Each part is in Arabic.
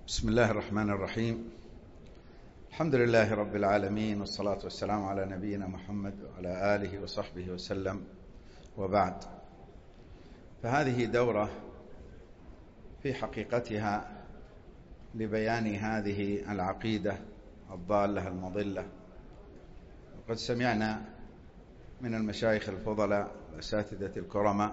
بسم الله الرحمن الرحيم. الحمد لله رب العالمين، والصلاة والسلام على نبينا محمد وعلى آله وصحبه وسلم، وبعد. فهذه دورة في حقيقتها لبيان هذه العقيدة الضالة المضلة. وقد سمعنا من المشايخ الفضلاء والأساتذة الكرماء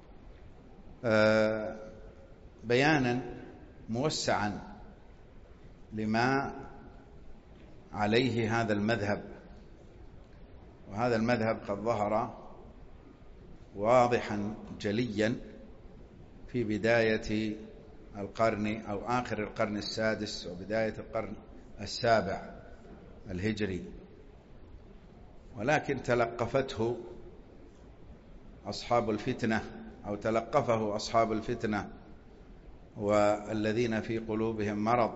بيانا موسعا لما عليه هذا المذهب، وهذا المذهب قد ظهر واضحا جليا في بداية القرن أو آخر القرن السادس وبداية القرن السابع الهجري، ولكن تلقفته أصحاب الفتنة أو تلقفه أصحاب الفتنة والذين في قلوبهم مرض،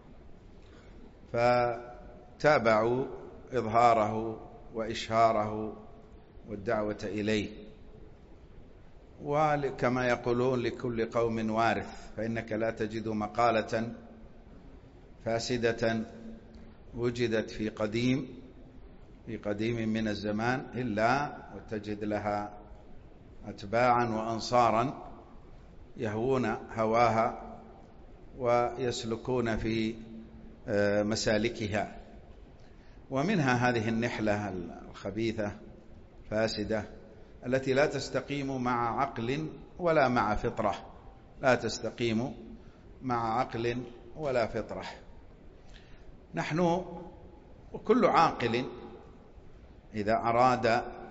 فتابعوا إظهاره وإشهاره والدعوة إليه. وكما يقولون لكل قوم وارث، فإنك لا تجد مقالة فاسدة وجدت في قديم من الزمان إلا وتجد لها أتباعا وأنصارا يهوون هواها ويسلكون في مسالكها. ومنها هذه النحلة الخبيثة فاسدة التي لا تستقيم مع عقل ولا مع فطرة، لا تستقيم مع عقل ولا فطرة. نحن وكل عاقل إذا أراد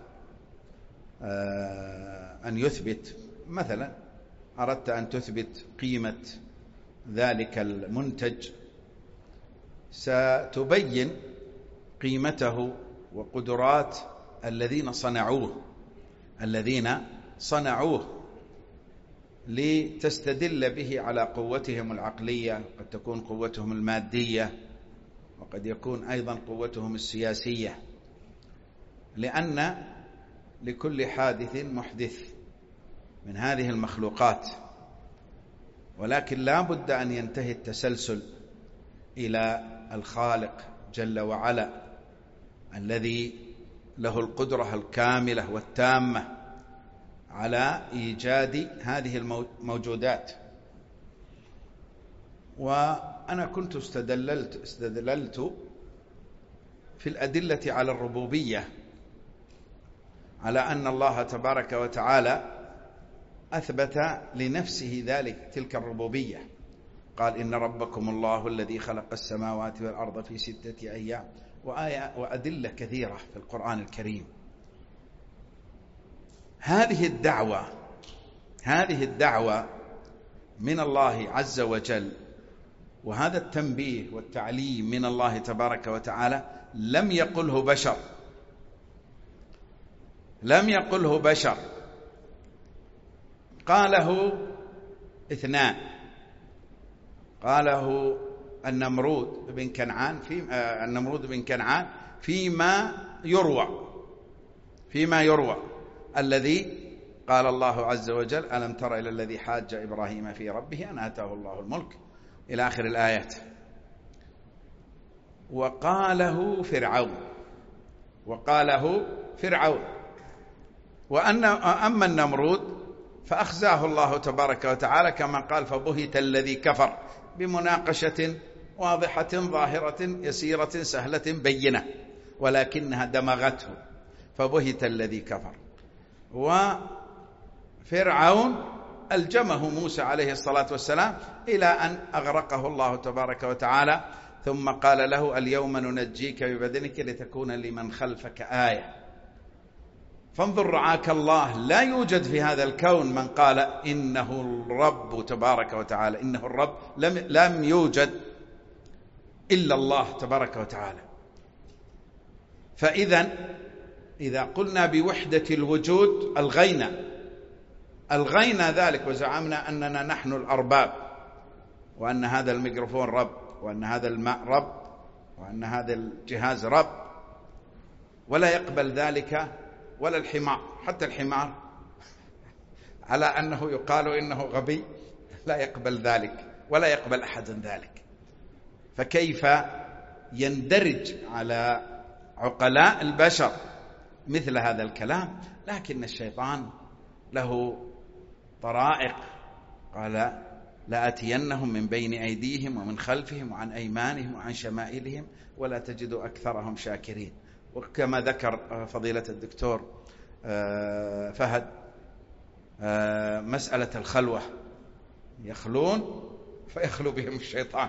أن يثبت، مثلا أردت أن تثبت قيمة ذلك المنتج، ستبين قيمته وقدرات الذين صنعوه لتستدل به على قوتهم العقلية، قد تكون قوتهم المادية، وقد يكون أيضا قوتهم السياسية، لأن لكل حادث محدث من هذه المخلوقات، ولكن لا بد أن ينتهي التسلسل إلى الخالق جل وعلا الذي له القدرة الكاملة والتامة على إيجاد هذه الموجودات. وأنا كنت استدللت في الأدلة على الربوبية على أن الله تبارك وتعالى أثبت لنفسه تلك الربوبية. قال: إن ربكم الله الذي خلق السماوات والأرض في 6 أيام، وأدلة كثيرة في القرآن الكريم. هذه الدعوة من الله عز وجل، وهذا التنبيه والتعليم من الله تبارك وتعالى لم يقله بشر، قاله اثنان. قاله النمرود بن كنعان فيما يروى الذي قال الله عز وجل: ألم تر إلى الذي حاج إبراهيم في ربه أن آتاه الله الملك، إلى آخر الآيات. وقاله فرعون. أما النمرود فأخزاه الله تبارك وتعالى كما قال: فبهت الذي كفر، بمناقشة واضحة ظاهرة يسيرة سهلة بينة، ولكنها دمغته، فبهت الذي كفر. وفرعون ألجمه موسى عليه الصلاة والسلام إلى أن أغرقه الله تبارك وتعالى، ثم قال له: اليوم ننجيك ببدنك لتكون لمن خلفك آية. فانظر رعاك الله، لا يوجد في هذا الكون من قال إنه الرب تبارك وتعالى، إنه الرب، لم يوجد إلا الله تبارك وتعالى. إذا قلنا بوحدة الوجود ألغينا ذلك، وزعمنا أننا نحن الأرباب، وأن هذا الميكروفون رب، وأن هذا الماء رب، وأن هذا الجهاز رب، ولا يقبل ذلك ولا الحمار. حتى الحمار على أنه يقال إنه غبي لا يقبل ذلك، ولا يقبل أحد ذلك. فكيف يندرج على عقلاء البشر مثل هذا الكلام؟ لكن الشيطان له طرائق، قال لآتينهم من بين أيديهم ومن خلفهم وعن أيمانهم وعن شمائلهم ولا تجد أكثرهم شاكرين. وكما ذكر فضيلة الدكتور فهد مسألة الخلوة، يخلون فيخلو بهم الشيطان،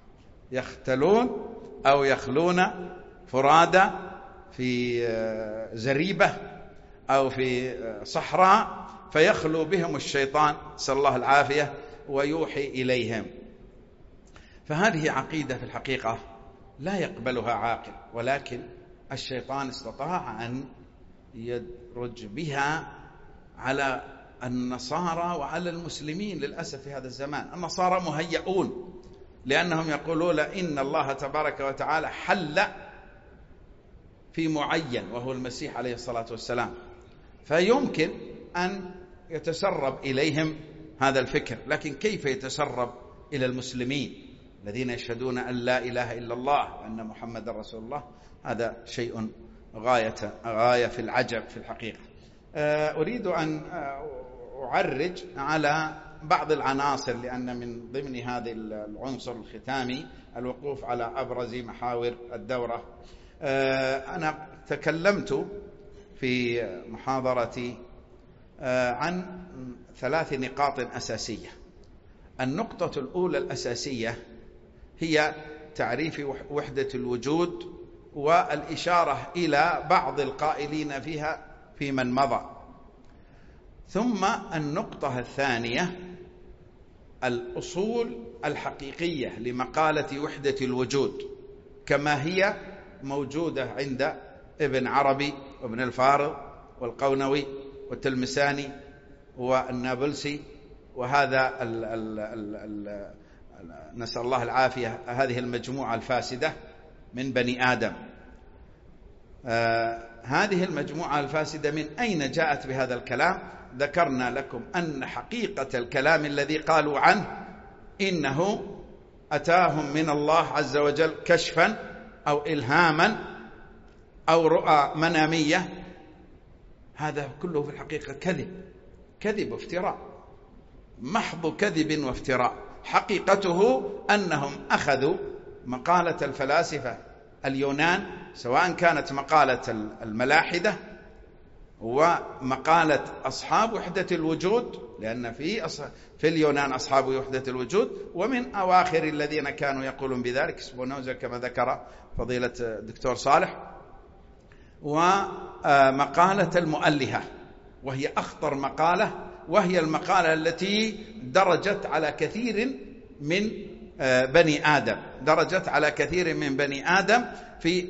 يختلون أو يخلون فرادى في زريبة أو في صحراء فيخلو بهم الشيطان، نسأل الله العافية، ويوحي إليهم. فهذه عقيدة في الحقيقة لا يقبلها عاقل، ولكن الشيطان استطاع أن يدرج بها على النصارى وعلى المسلمين. للأسف في هذا الزمان النصارى مهيئون، لأنهم يقولون إن الله تبارك وتعالى حل في معين وهو المسيح عليه الصلاة والسلام، فيمكن أن يتسرب إليهم هذا الفكر. لكن كيف يتسرب إلى المسلمين الذين يشهدون أن لا إله إلا الله وأن محمد رسول الله؟ هذا شيء غاية في العجب في الحقيقة. أريد أن أعرج على بعض العناصر، لأن من ضمن هذه العنصر الختامي الوقوف على أبرز محاور الدورة. أنا تكلمت في محاضرتي عن 3 نقاط أساسية. النقطة الأولى الأساسية هي تعريف وحدة الوجود والإشارة إلى بعض القائلين فيها في من مضى. ثم النقطة الثانية الأصول الحقيقية لمقالة وحدة الوجود كما هي موجودة عند ابن عربي وابن الفارض والقونوي والتلمساني والنابلسي، وهذا نسأل الله العافية هذه المجموعة الفاسدة من بني آدم. هذه المجموعة الفاسدة من أين جاءت بهذا الكلام؟ ذكرنا لكم أن حقيقة الكلام الذي قالوا عنه إنه أتاهم من الله عز وجل كشفا أو إلهاما أو رؤى منامية، هذا كله في الحقيقة كذب وافتراء، محض كذب وافتراء. حقيقته أنهم أخذوا مقالة الفلاسفة اليونان، سواء كانت مقالة الملاحدة ومقالة أصحاب وحدة الوجود، لأن في اليونان أصحاب وحدة الوجود، ومن أواخر الذين كانوا يقولون بذلك سبونوزا كما ذكر فضيلة الدكتور صالح، ومقالة المؤلهة وهي أخطر مقالة، وهي المقالة التي درجت على كثير من بني آدم، درجت على كثير من بني آدم في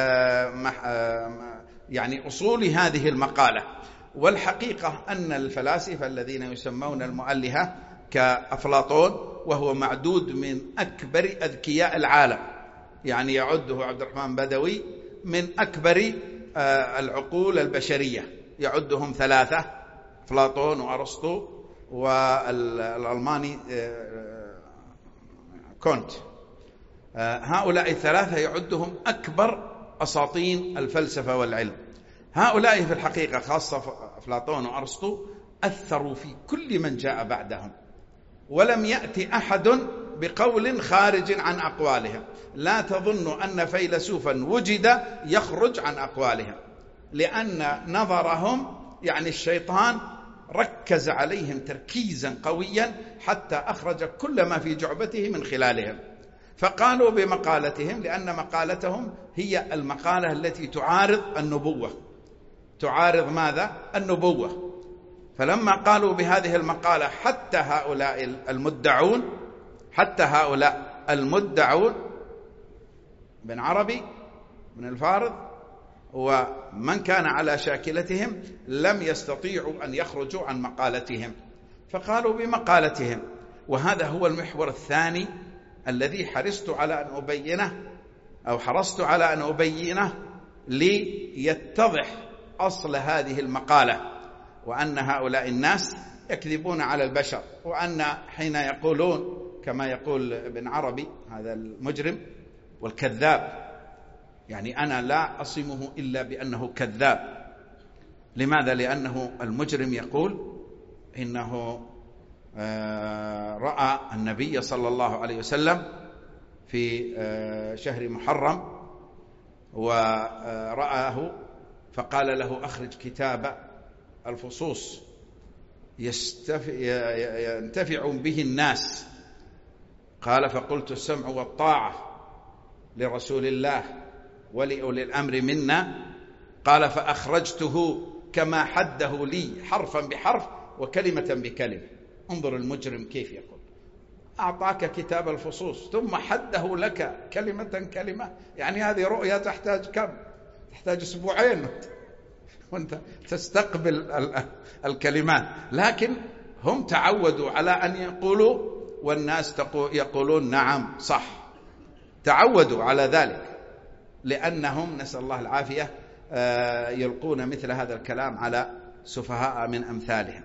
يعني أصول هذه المقالة. والحقيقة أن الفلاسفة الذين يسمون المؤلهة كأفلاطون، وهو معدود من أكبر أذكياء العالم، يعني يعده عبد الرحمن بدوي من أكبر العقول البشرية، يعدهم 3: أفلاطون وأرسطو والألماني كونت. هؤلاء 3 يعدهم أكبر أساطين الفلسفة والعلم. هؤلاء في الحقيقة خاصة أفلاطون وأرسطو أثروا في كل من جاء بعدهم، ولم يأتي أحد بقول خارج عن أقوالهم. لا تظن أن فيلسوفا وجد يخرج عن أقوالهم، لأن نظرهم يعني الشيطان ركز عليهم تركيزا قويا حتى أخرج كل ما في جعبته من خلالهم، فقالوا بمقالتهم، لأن مقالتهم هي المقالة التي تعارض النبوة. تعارض ماذا؟ النبوة. فلما قالوا بهذه المقالة حتى هؤلاء المدعون بن عربي بن الفارض ومن كان على شاكلتهم لم يستطيعوا أن يخرجوا عن مقالتهم، فقالوا بمقالتهم. وهذا هو المحور الثاني الذي حرصت على أن أبينه ليتضح أصل هذه المقالة، وأن هؤلاء الناس يكذبون على البشر، وأن حين يقولون كما يقول ابن عربي هذا المجرم والكذاب، يعني أنا لا أصمه إلا بأنه كذاب. لماذا؟ لأنه المجرم يقول إنه رأى النبي صلى الله عليه وسلم في شهر محرم ورآه فقال له أخرج كتاب الفصوص ينتفع به الناس. قال فقلت السمع والطاعة لرسول الله ولأولي الأمر منا. قال فأخرجته كما حده لي حرفا بحرف وكلمة بكلمة. انظر المجرم كيف يقول، أعطاك كتاب الفصوص ثم حده لك كلمة كلمة. يعني هذه رؤية تحتاج كم؟ تحتاج أسبوعين وأنت تستقبل الكلمات. لكن هم تعودوا على أن يقولوا والناس يقولون نعم صح، تعودوا على ذلك لأنهم نسأل الله العافية يلقون مثل هذا الكلام على سفهاء من أمثالهم.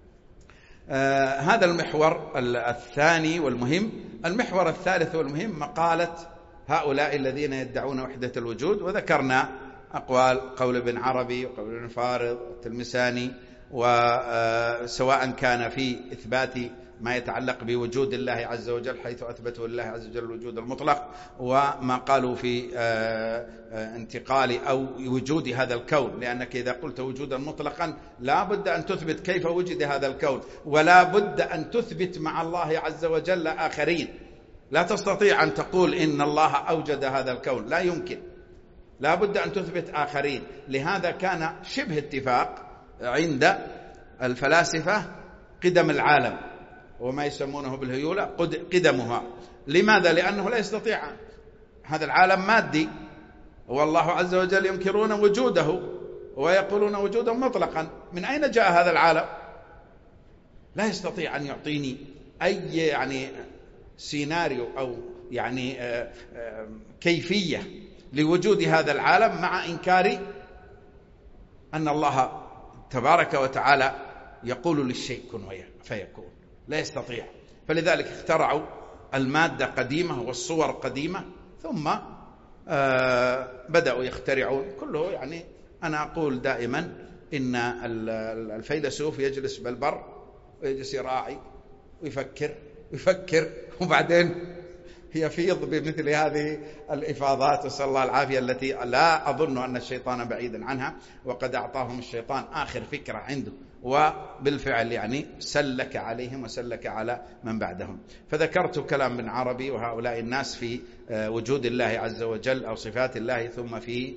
هذا المحور الثاني والمهم. المحور الثالث والمهم مقالة هؤلاء الذين يدعون وحدة الوجود، وذكرنا قول ابن عربي وقول ابن فارض والتلمساني، وسواء كان في إثبات ما يتعلق بوجود الله عز وجل حيث أثبته لله عز وجل الوجود المطلق، وما قالوا في انتقال أو وجود هذا الكون، لأنك إذا قلت وجودا مطلقا لا بد أن تثبت كيف وجد هذا الكون، ولا بد أن تثبت مع الله عز وجل آخرين. لا تستطيع أن تقول إن الله أوجد هذا الكون، لا يمكن، لا بد أن تثبت آخرين. لهذا كان شبه اتفاق عند الفلاسفة قدم العالم وما يسمونه بالهيولة قدمها. لماذا؟ لأنه لا يستطيع، هذا العالم مادي والله عز وجل ينكرون وجوده ويقولون وجودا مطلقا. من أين جاء هذا العالم؟ لا يستطيع أن يعطيني أي يعني سيناريو أو يعني كيفية لوجود هذا العالم مع إنكار أن الله تبارك وتعالى يقول للشيء كن فيكون. لا يستطيع. فلذلك اخترعوا المادة قديمة والصور قديمة، ثم بدأوا يخترعون كله. يعني أنا أقول دائما إن الفيلسوف يجلس بالبر ويجلس يراعي ويفكر وبعدين يفيض بمثل هذه الإفاضات، نسأل الله العافية، التي لا أظن أن الشيطان بعيدا عنها، وقد أعطاهم الشيطان آخر فكرة عنده، وبالفعل يعني سلك عليهم وسلك على من بعدهم. فذكرت كلام ابن عربي وهؤلاء الناس في وجود الله عز وجل أو صفات الله، ثم في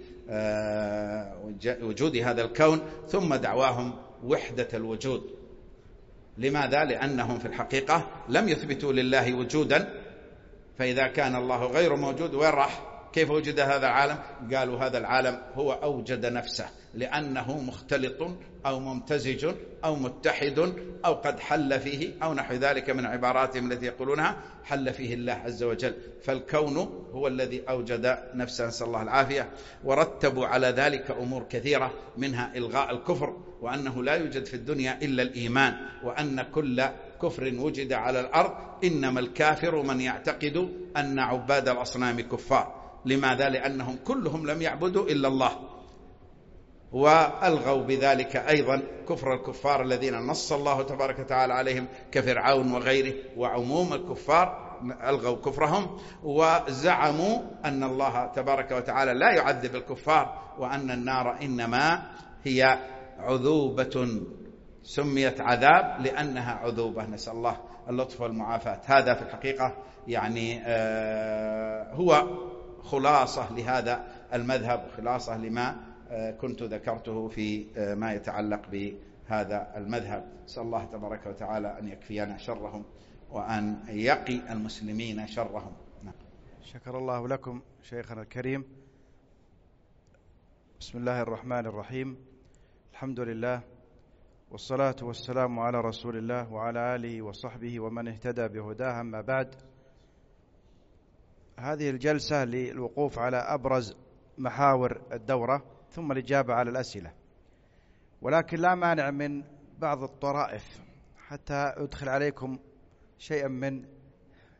وجود هذا الكون، ثم دعواهم وحدة الوجود. لماذا؟ لأنهم في الحقيقة لم يثبتوا لله وجودا، فإذا كان الله غير موجود وين راح؟ كيف وجد هذا العالم؟ قالوا هذا العالم هو أوجد نفسه، لأنه مختلط أو ممتزج أو متحد أو قد حل فيه أو نحو ذلك من عباراتهم التي يقولونها حل فيه الله عز وجل. فالكون هو الذي أوجد نفسه، نسأل الله العافية. ورتبوا على ذلك أمور كثيرة، منها إلغاء الكفر، وأنه لا يوجد في الدنيا إلا الإيمان، وأن كل كفر وجد على الأرض إنما الكافر من يعتقد أن عباد الأصنام كفار. لماذا؟ لأنهم كلهم لم يعبدوا إلا الله. وألغوا بذلك أيضا كفر الكفار الذين نص الله تبارك وتعالى عليهم كفرعون وغيره، وعموم الكفار ألغوا كفرهم، وزعموا أن الله تبارك وتعالى لا يعذب الكفار، وأن النار إنما هي عذوبة سميت عذاب لأنها عذوبة، نسأل الله اللطف والمعافاة. هذا في الحقيقة يعني هو خلاصة لهذا المذهب، خلاصة لما كنت ذكرته في ما يتعلق بهذا المذهب. نسأل الله تبارك وتعالى أن يكفينا شرهم وأن يقي المسلمين شرهم. شكر الله لكم شيخنا الكريم. بسم الله الرحمن الرحيم. الحمد لله والصلاة والسلام على رسول الله وعلى آله وصحبه ومن اهتدى بهداه. أما بعد، هذه الجلسة للوقوف على أبرز محاور الدورة ثم الإجابة على الأسئلة، ولكن لا مانع من بعض الطرائف حتى أدخل عليكم شيئا من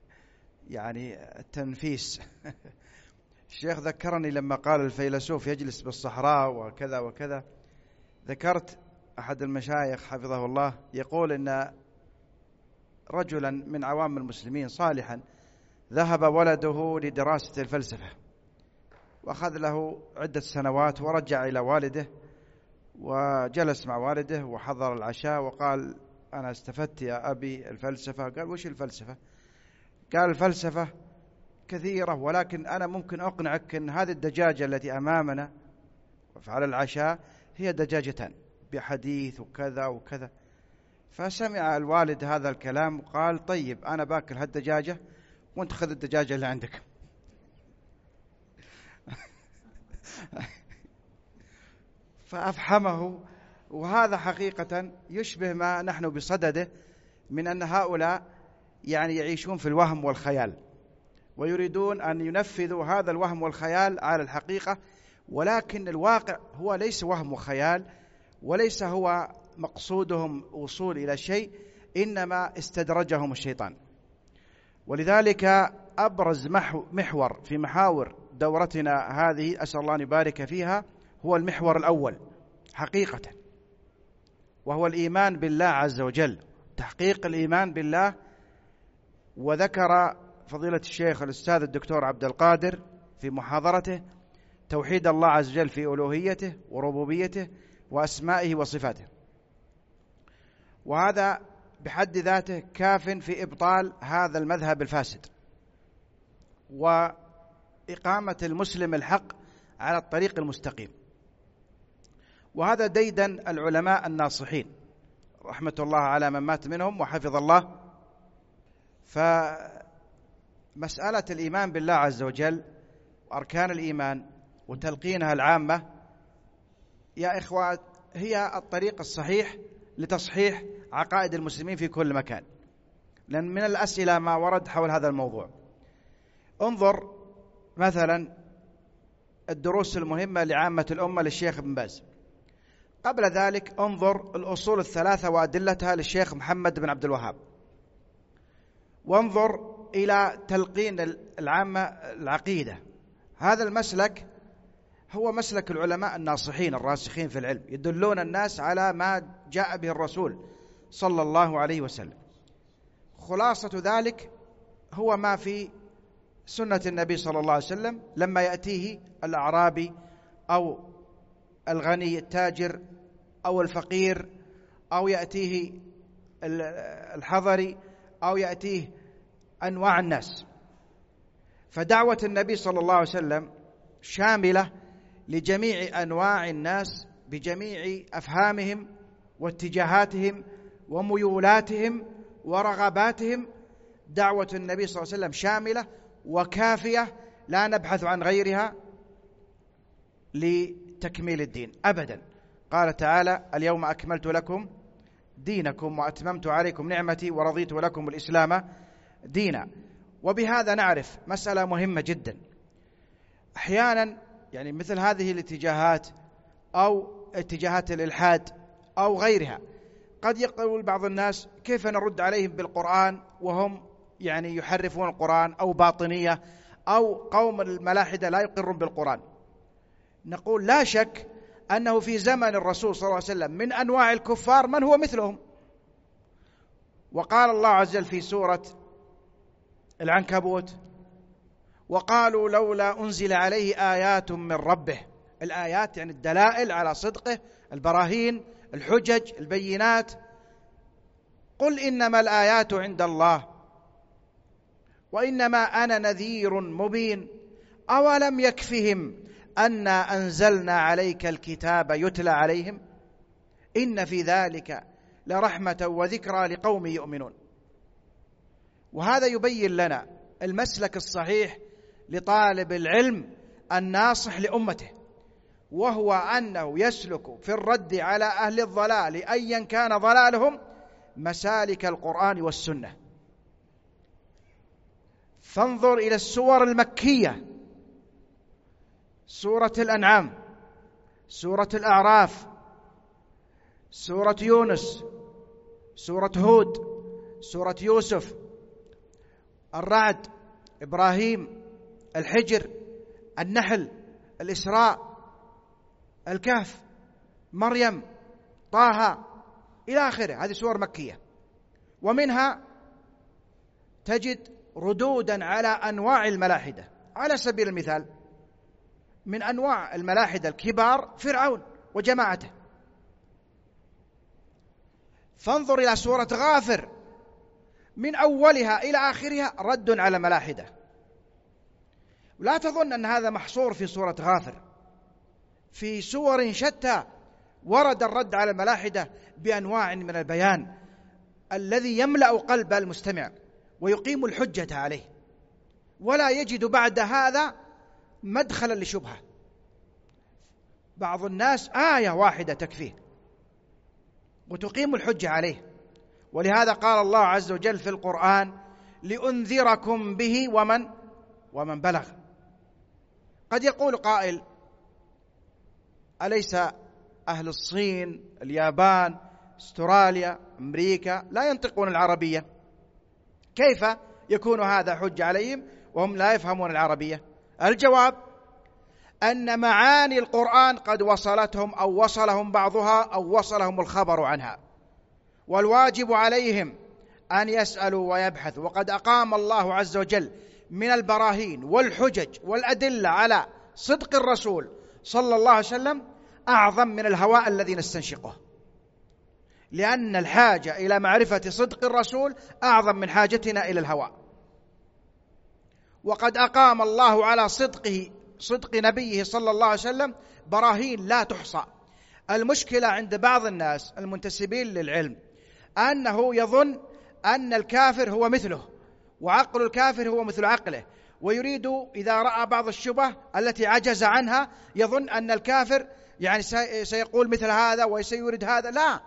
يعني التنفيس. الشيخ ذكرني لما قال الفيلسوف يجلس بالصحراء وكذا وكذا، ذكرت أحد المشايخ حفظه الله يقول إن رجلا من عوام المسلمين صالحا ذهب ولده لدراسة الفلسفة، وأخذ له عدة سنوات، ورجع إلى والده وجلس مع والده وحضر العشاء وقال: أنا استفدت يا أبي الفلسفة. قال: وش الفلسفة؟ قال: الفلسفة كثيرة، ولكن أنا ممكن أقنعك أن هذه الدجاجة التي أمامنا على العشاء هي دجاجتان بحديث وكذا وكذا. فسمع الوالد هذا الكلام وقال: طيب أنا باكل هالدجاجة وانت خذ الدجاجة اللي عندك. فأفحمه. وهذا حقيقة يشبه ما نحن بصدده من أن هؤلاء يعني يعيشون في الوهم والخيال، ويريدون أن ينفذوا هذا الوهم والخيال على الحقيقة، ولكن الواقع هو ليس وهم وخيال، وليس هو مقصودهم وصول إلى شيء، إنما استدرجهم الشيطان. ولذلك أبرز محور في محاور دورتنا هذه، أسأل الله أن يبارك فيها، هو المحور الأول حقيقة، وهو الإيمان بالله عز وجل، تحقيق الإيمان بالله. وذكر فضيلة الشيخ الأستاذ الدكتور عبد القادر في محاضرته توحيد الله عز وجل في ألوهيته وربوبيته وأسمائه وصفاته، وهذا بحد ذاته كاف في إبطال هذا المذهب الفاسد وإقامة المسلم الحق على الطريق المستقيم. وهذا ديدن العلماء الناصحين رحمة الله على من مات منهم وحفظ الله. فمسألة الإيمان بالله عز وجل وأركان الإيمان وتلقينها العامة يا إخوات هي الطريق الصحيح لتصحيح عقائد المسلمين في كل مكان. لأن من الأسئلة ما ورد حول هذا الموضوع، انظر مثلا الدروس المهمة لعامة الأمة للشيخ ابن باز، قبل ذلك انظر الأصول الثلاثة وأدلتها للشيخ محمد بن عبد الوهاب، وانظر إلى تلقين العامة العقيدة. هذا المسلك هو مسلك العلماء الناصحين الراسخين في العلم، يدلون الناس على ما جاء به الرسول صلى الله عليه وسلم. خلاصة ذلك هو ما في سنة النبي صلى الله عليه وسلم لما يأتيه الأعرابي أو الغني التاجر أو الفقير أو يأتيه الحضري أو يأتيه أنواع الناس. فدعوة النبي صلى الله عليه وسلم شاملة لجميع أنواع الناس بجميع أفهامهم واتجاهاتهم وميولاتهم ورغباتهم. دعوة النبي صلى الله عليه وسلم شاملة وكافية، لا نبحث عن غيرها لتكميل الدين أبدا. قال تعالى: اليوم أكملت لكم دينكم وأتممت عليكم نعمتي ورضيت لكم الإسلام دينا. وبهذا نعرف مسألة مهمة جدا. أحيانا يعني مثل هذه الاتجاهات أو اتجاهات الإلحاد أو غيرها قد يقول بعض الناس: كيف نرد عليهم بالقرآن وهم يعني يحرفون القرآن، أو باطنية أو قوم الملاحدة لا يقرون بالقرآن. نقول: لا شك أنه في زمن الرسول صلى الله عليه وسلم من أنواع الكفار من هو مثلهم. وقال الله عز وجل في سورة العنكبوت: وقالوا لولا أنزل عليه آيات من ربه. الآيات يعني الدلائل على صدقه، البراهين، الحجج، البينات. قل إنما الآيات عند الله وإنما أنا نذير مبين أولم يكفهم أنا أنزلنا عليك الكتاب يتلى عليهم إن في ذلك لرحمة وذكرى لقوم يؤمنون. وهذا يبين لنا المسلك الصحيح لطالب العلم الناصح لأمته، وهو أنه يسلك في الرد على أهل الضلال أيا كان ضلالهم مسالك القرآن والسنة. فانظر إلى السور المكية: سورة الأنعام، سورة الأعراف، سورة يونس، سورة هود، سورة يوسف، الرعد، إبراهيم، الحجر، النحل، الإسراء، الكهف، مريم، طه، إلى آخره. هذه سور مكية، ومنها تجد ردودا على أنواع الملاحدة. على سبيل المثال، من أنواع الملاحدة الكبار فرعون وجماعته. فانظر إلى سورة غافر، من أولها إلى آخرها رد على ملاحدة. لا تظن أن هذا محصور في سورة غافر، في سور شتى ورد الرد على الملاحدة بأنواع من البيان الذي يملأ قلب المستمع ويقيم الحجة عليه، ولا يجد بعد هذا مدخلا لشبهة. بعض الناس آية واحدة تكفيه وتقيم الحجة عليه، ولهذا قال الله عز وجل في القرآن: لأنذركم به ومن بلغ. قد يقول قائل: أليس أهل الصين، اليابان، استراليا، أمريكا لا ينطقون العربية؟ كيف يكون هذا حجة عليهم وهم لا يفهمون العربية؟ الجواب أن معاني القرآن قد وصلتهم أو وصلهم بعضها أو وصلهم الخبر عنها، والواجب عليهم أن يسألوا ويبحثوا. وقد أقام الله عز وجل من البراهين والحجج والأدلة على صدق الرسول صلى الله عليه وسلم أعظم من الهواء الذي نستنشقه، لأن الحاجة إلى معرفة صدق الرسول أعظم من حاجتنا إلى الهواء. وقد أقام الله على صدق نبيه صلى الله عليه وسلم براهين لا تحصى. المشكلة عند بعض الناس المنتسبين للعلم أنه يظن أن الكافر هو مثله، وعقل الكافر هو مثل عقله، ويريد إذا رأى بعض الشبه التي عجز عنها يظن أن الكافر يعني سيقول مثل هذا وسيورد هذا. لا،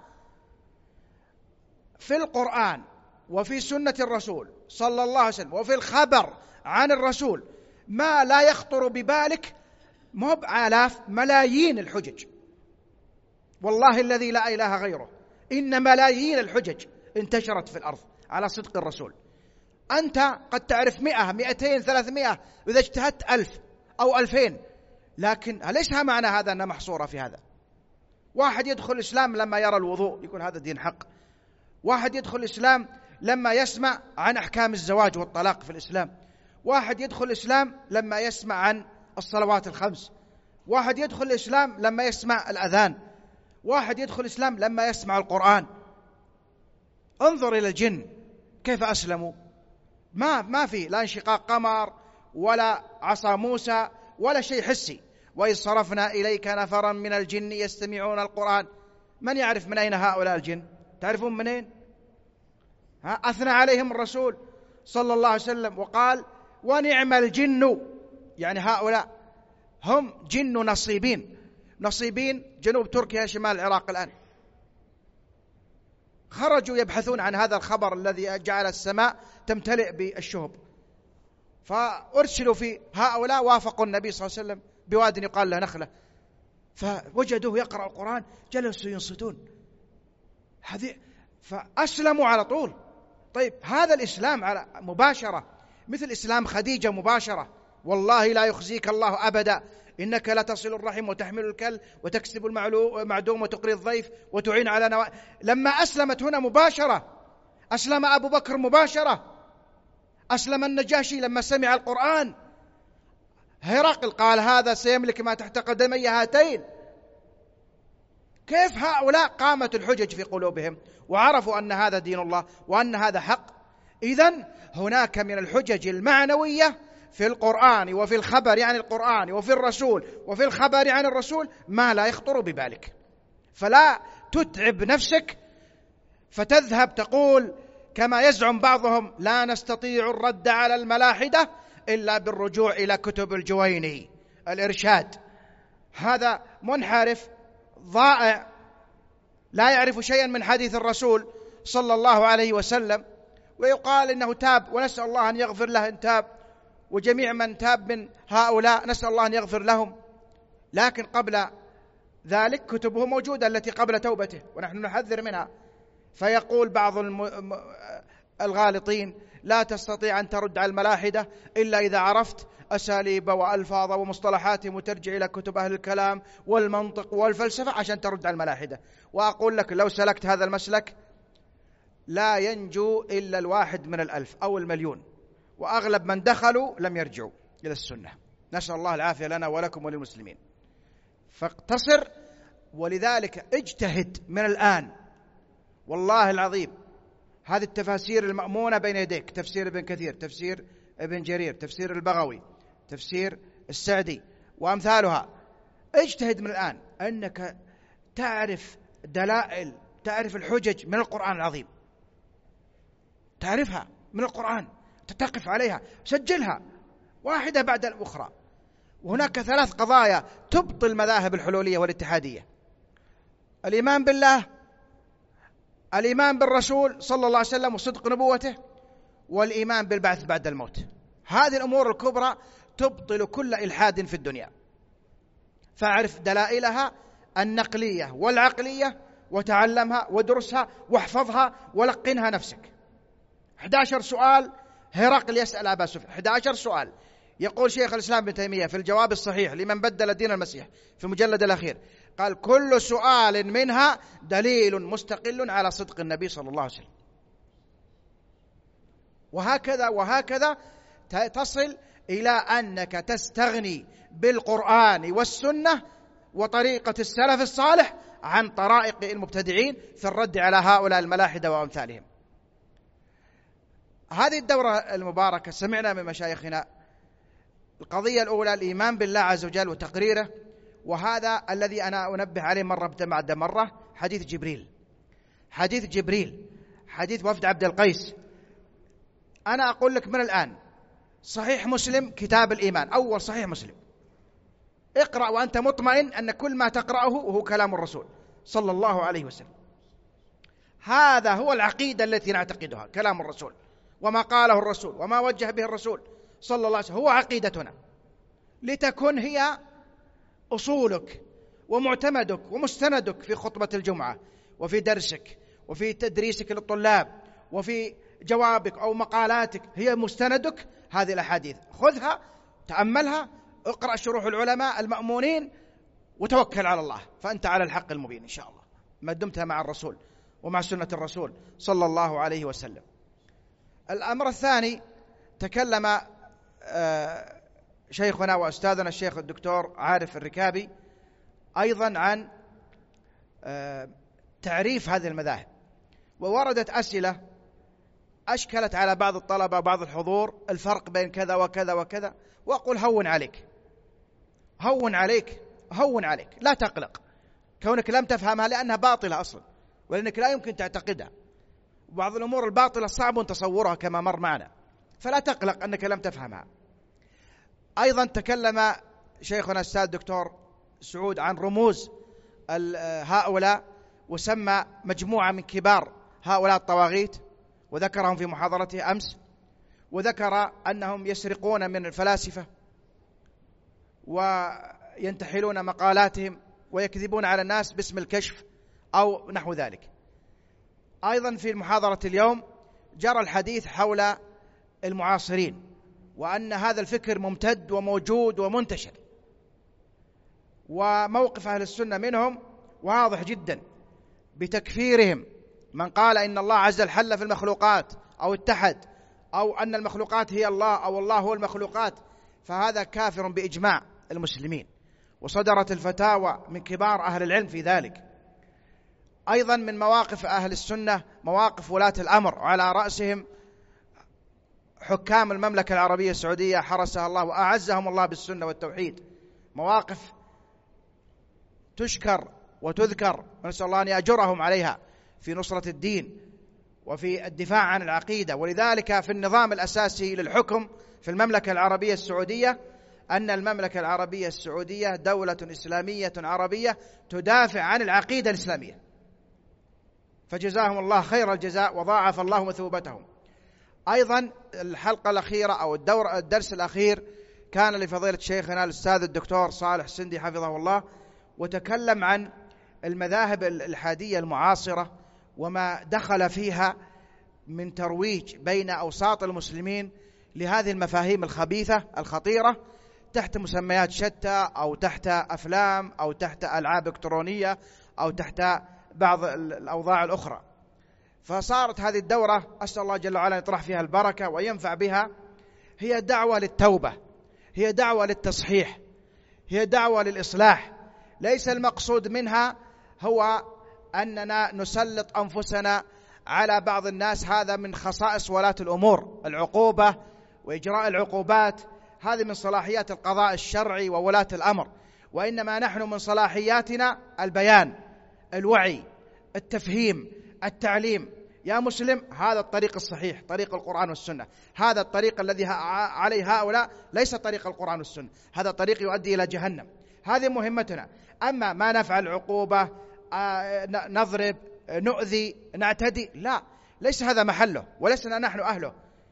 في القرآن وفي سنة الرسول صلى الله عليه وسلم وفي الخبر عن الرسول ما لا يخطر ببالك، مو بآلاف، ملايين الحجج. والله الذي لا إله غيره، إن ملايين الحجج انتشرت في الأرض على صدق الرسول. أنت قد تعرف 100 200 300، وإذا اجتهدت 1000 أو 2000، لكن أليس معنى هذا أنها محصورة في هذا؟ واحد يدخل الإسلام لما يرى الوضوء يقول هذا دين حق. واحد يدخل الإسلام لما يسمع عن أحكام الزواج والطلاق في الإسلام. واحد يدخل الإسلام لما يسمع عن الصلوات الخمس. واحد يدخل الإسلام لما يسمع الأذان. واحد يدخل الإسلام لما يسمع القرآن. انظر إلى الجن كيف أسلموا، ما في لا انشقاق قمر ولا عصا موسى ولا شيء حسي. وإذ صرفنا إليك نفرا من الجن يستمعون القرآن. من يعرف من أين هؤلاء الجن؟ تعرفون منين؟ أثنى عليهم الرسول صلى الله عليه وسلم وقال: ونعم الجن، يعني هؤلاء هم جن نصيبين جنوب تركيا شمال العراق الآن. خرجوا يبحثون عن هذا الخبر الذي جعل السماء تمتلئ بالشهب، فأرسلوا في هؤلاء، وافقوا النبي صلى الله عليه وسلم بواد يقال له نخلة، فوجدوه يقرأ القرآن، جلسوا ينصتون فأسلموا على طول. طيب هذا الإسلام على مباشرة، مثل إسلام خديجة مباشرة: والله لا يخزيك الله أبدا، إنك لتصل الرحم وتحمل الكل وتكسب المعدوم وتقري الضيف وتعين على لما أسلمت هنا مباشرة. أسلم أبو بكر مباشرة. أسلم النجاشي لما سمع القرآن. هرقل قال: هذا سيملك ما تحت قدمي هاتين. كيف هؤلاء قامت الحجج في قلوبهم وعرفوا أن هذا دين الله وأن هذا حق؟ إذن هناك من الحجج المعنوية في القرآن وفي الخبر عن القرآن وفي الرسول وفي الخبر عن الرسول ما لا يخطر ببالك. فلا تتعب نفسك فتذهب تقول كما يزعم بعضهم: لا نستطيع الرد على الملاحدة إلا بالرجوع إلى كتب الجويني الإرشاد. هذا منحرف ضائع لا يعرف شيئا من حديث الرسول صلى الله عليه وسلم، ويقال إنه تاب، ونسأل الله أن يغفر له إن تاب، وجميع من تاب من هؤلاء نسأل الله أن يغفر لهم. لكن قبل ذلك كتبه موجودة التي قبل توبته ونحن نحذر منها. فيقول بعض الغالطين: لا تستطيع أن ترد على الملاحدة إلا إذا عرفت أساليب وألفاظ ومصطلحاتهم، وترجع إلى كتب أهل الكلام والمنطق والفلسفة عشان ترد على الملاحدة. وأقول لك لو سلكت هذا المسلك لا ينجو إلا 1 من 1000 أو 1,000,000، وأغلب من دخلوا لم يرجعوا إلى السنة. نسأل الله العافية لنا ولكم وللمسلمين. فاقتصر، ولذلك اجتهد من الآن. والله العظيم هذه التفاسير المأمونة بين يديك، تفسير ابن كثير، تفسير ابن جرير، تفسير البغوي، تفسير السعدي وأمثالها، اجتهد من الآن أنك تعرف دلائل، تعرف الحجج من القرآن العظيم، تعرفها من القرآن، تتقف عليها، سجلها واحدة بعد الأخرى. وهناك 3 قضايا تبطل مذاهب الحلولية والاتحادية: الإيمان بالله، الإيمان بالرسول صلى الله عليه وسلم وصدق نبوته، والإيمان بالبعث بعد الموت. هذه الأمور الكبرى تبطل كل إلحاد في الدنيا. فاعرف دلائلها النقلية والعقلية، وتعلمها ودرسها واحفظها ولقنها نفسك. 11 سؤال هرقل يسأل أبا سفيان، 11 سؤال. يقول شيخ الإسلام ابن تيمية في الجواب الصحيح لمن بدل دين المسيح في المجلد الأخير، قال: كل سؤال منها دليل مستقل على صدق النبي صلى الله عليه وسلم. وهكذا وهكذا تصل إلى أنك تستغني بالقرآن والسنة وطريقة السلف الصالح عن طرائق المبتدعين في الرد على هؤلاء الملاحدة وأمثالهم. هذه الدورة المباركة سمعنا من مشايخنا القضية الأولى الإيمان بالله عز وجل وتقريره، وهذا الذي أنا أنبه عليه مرة بعد مرة: حديث جبريل، حديث جبريل، حديث وفد عبد القيس. أنا أقول لك من الآن صحيح مسلم كتاب الإيمان، أول صحيح مسلم، اقرأ وأنت مطمئن أن كل ما تقرأه هو كلام الرسول صلى الله عليه وسلم. هذا هو العقيدة التي نعتقدها، كلام الرسول وما قاله الرسول وما وجه به الرسول صلى الله عليه وسلم هو عقيدتنا، لتكن هي أصولك ومعتمدك ومستندك في خطبة الجمعة وفي درسك وفي تدريسك للطلاب وفي جوابك أو مقالاتك، هي مستندك. هذه الأحاديث خذها، تأملها، اقرأ شروح العلماء المأمونين، وتوكل على الله، فأنت على الحق المبين إن شاء الله ما دمتها مع الرسول ومع سنة الرسول صلى الله عليه وسلم. الأمر الثاني، تكلم شيخنا وأستاذنا الشيخ الدكتور عارف الركابي أيضا عن تعريف هذه المذاهب، ووردت أسئلة أشكلت على بعض الطلبة وبعض الحضور الفرق بين كذا وكذا وكذا، وأقول هون عليك، هون عليك، هون عليك، لا تقلق كونك لم تفهمها لأنها باطلة أصلا، ولأنك لا يمكن تعتقدها. وبعض الأمور الباطلة صعب تصورها كما مر معنا، فلا تقلق أنك لم تفهمها. أيضا تكلم شيخنا الأستاذ الدكتور سعود عن رموز هؤلاء، وسمى مجموعة من كبار هؤلاء الطواغيت وذكرهم في محاضرته أمس، وذكر أنهم يسرقون من الفلاسفة وينتحلون مقالاتهم ويكذبون على الناس باسم الكشف أو نحو ذلك. أيضا في المحاضرة اليوم جرى الحديث حول المعاصرين، وأن هذا الفكر ممتد وموجود ومنتشر، وموقف أهل السنة منهم واضح جدا بتكفيرهم من قال إن الله عز وجل حل في المخلوقات أو اتحد، أو أن المخلوقات هي الله أو الله هو المخلوقات، فهذا كافر بإجماع المسلمين، وصدرت الفتاوى من كبار أهل العلم في ذلك. أيضا من مواقف أهل السنة مواقف ولاة الأمر، وعلى رأسهم حكام المملكة العربية السعودية حرسها الله وأعزهم الله بالسنة والتوحيد، مواقف تشكر وتذكر، ونسأل الله أن يأجرهم عليها في نصرة الدين وفي الدفاع عن العقيدة. ولذلك في النظام الأساسي للحكم في المملكة العربية السعودية أن المملكة العربية السعودية دولة إسلامية عربية تدافع عن العقيدة الإسلامية، فجزاهم الله خير الجزاء وضاعف الله مثوبتهم. أيضا الحلقة الأخيرة أو الدرس الأخير كان لفضيلة شيخنا الأستاذ الدكتور صالح سندي حفظه الله، وتكلم عن المذاهب الإلحادية المعاصرة وما دخل فيها من ترويج بين أوساط المسلمين لهذه المفاهيم الخبيثة الخطيرة تحت مسميات شتى، أو تحت أفلام، أو تحت ألعاب إلكترونية، أو تحت بعض الأوضاع الأخرى. فصارت هذه الدورة أسأل الله جل وعلا يطرح فيها البركة وينفع بها، هي دعوة للتوبة، هي دعوة للتصحيح، هي دعوة للإصلاح. ليس المقصود منها هو أننا نسلط أنفسنا على بعض الناس، هذا من خصائص ولاة الأمور، العقوبة وإجراء العقوبات هذه من صلاحيات القضاء الشرعي وولاة الأمر، وإنما نحن من صلاحياتنا البيان، الوعي، التفهيم، التعليم. يا مسلم، هذا الطريق الصحيح، طريق القرآن والسنة، هذا الطريق الذي عليه هؤلاء ليس طريق القرآن والسنة، هذا طريق يؤدي إلى جهنم. هذه مهمتنا. أما ما نفعل عقوبة، نضرب، نؤذي، نعتدي، لا، ليس هذا محله ولسنا نحن أهله.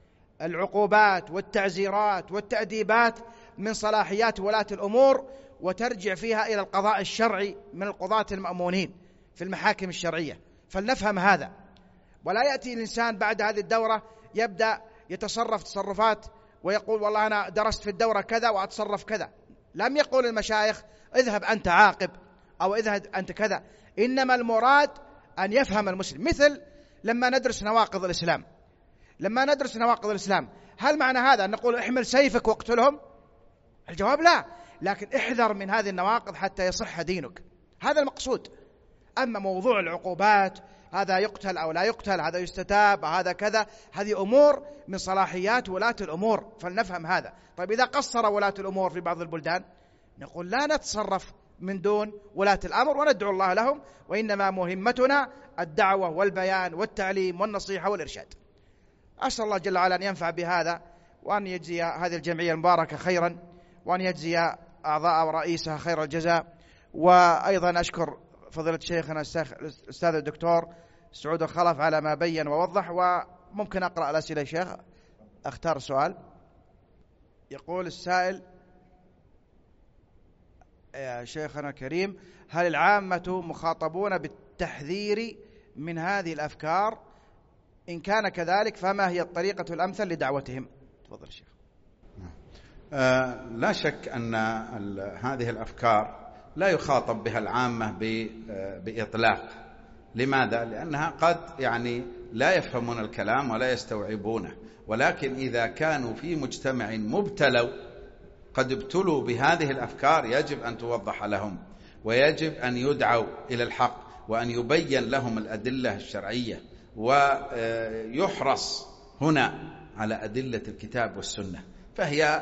العقوبات والتعزيرات والتأديبات من صلاحيات ولاة الأمور، وترجع فيها إلى القضاء الشرعي من القضاة المأمونين في المحاكم الشرعية. فلنفهم هذا، ولا يأتي الإنسان بعد هذه الدورة يبدأ يتصرف تصرفات ويقول والله أنا درست في الدورة كذا وأتصرف كذا. لم يقول المشايخ اذهب أنت عاقب أو اذهب أنت كذا، إنما المراد أن يفهم المسلم. مثل لما ندرس نواقض الإسلام، لما ندرس نواقض الإسلام، هل معنى هذا أن نقول احمل سيفك واقتلهم؟ الجواب لا، لكن احذر من هذه النواقض حتى يصح دينك، هذا المقصود. أما موضوع العقوبات، هذا يقتل أو لا يقتل، هذا يستتاب، هذا كذا، هذه أمور من صلاحيات ولاة الأمور، فلنفهم هذا. طيب إذا قصر ولاة الأمور في بعض البلدان، نقول لا نتصرف من دون ولاة الأمر وندعو الله لهم، وإنما مهمتنا الدعوة والبيان والتعليم والنصيحة والإرشاد. أسأل الله جل وعلا أن ينفع بهذا، وأن يجزي هذه الجمعية المباركة خيرا، وأن يجزي أعضاء ورئيسها خير الجزاء. وأيضا أشكر فضيلة شيخنا الأستاذ الدكتور سعود الخلف على ما بين ووضح. وممكن أقرأ الأسئلة يا شيخ، أختار سؤال. يقول السائل: يا شيخنا الكريم، هل العامة مخاطبون بالتحذير من هذه الأفكار؟ إن كان كذلك فما هي الطريقة الأمثل لدعوتهم؟ تفضل الشيخ. لا شك أن هذه الأفكار لا يخاطب بها العامة بإطلاق. لماذا؟ لأنها قد لا يفهمون الكلام ولا يستوعبونه، ولكن إذا كانوا في مجتمع مبتلوا قد ابتلوا بهذه الأفكار يجب أن توضح لهم، ويجب أن يدعوا إلى الحق، وأن يبين لهم الأدلة الشرعية، ويحرص هنا على أدلة الكتاب والسنة. فهي